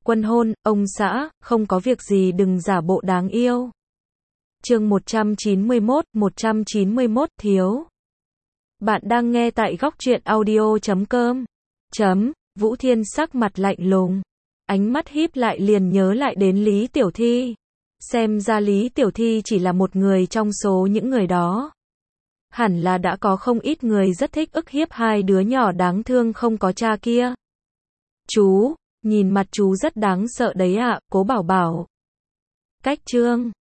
Quân hôn, ông xã, không có việc gì đừng giả bộ đáng yêu. Chương 191 thiếu. Bạn đang nghe tại góc truyện audio.com. Vũ Thiên sắc mặt lạnh lùng, ánh mắt híp lại liền nhớ lại đến Lý Tiểu Thi. Xem ra Lý Tiểu Thi chỉ là một người trong số những người đó. Hẳn là đã có không ít người rất thích ức hiếp hai đứa nhỏ đáng thương không có cha kia. Chú, nhìn mặt chú rất đáng sợ đấy ạ, Cố Bảo Bảo. Cách chương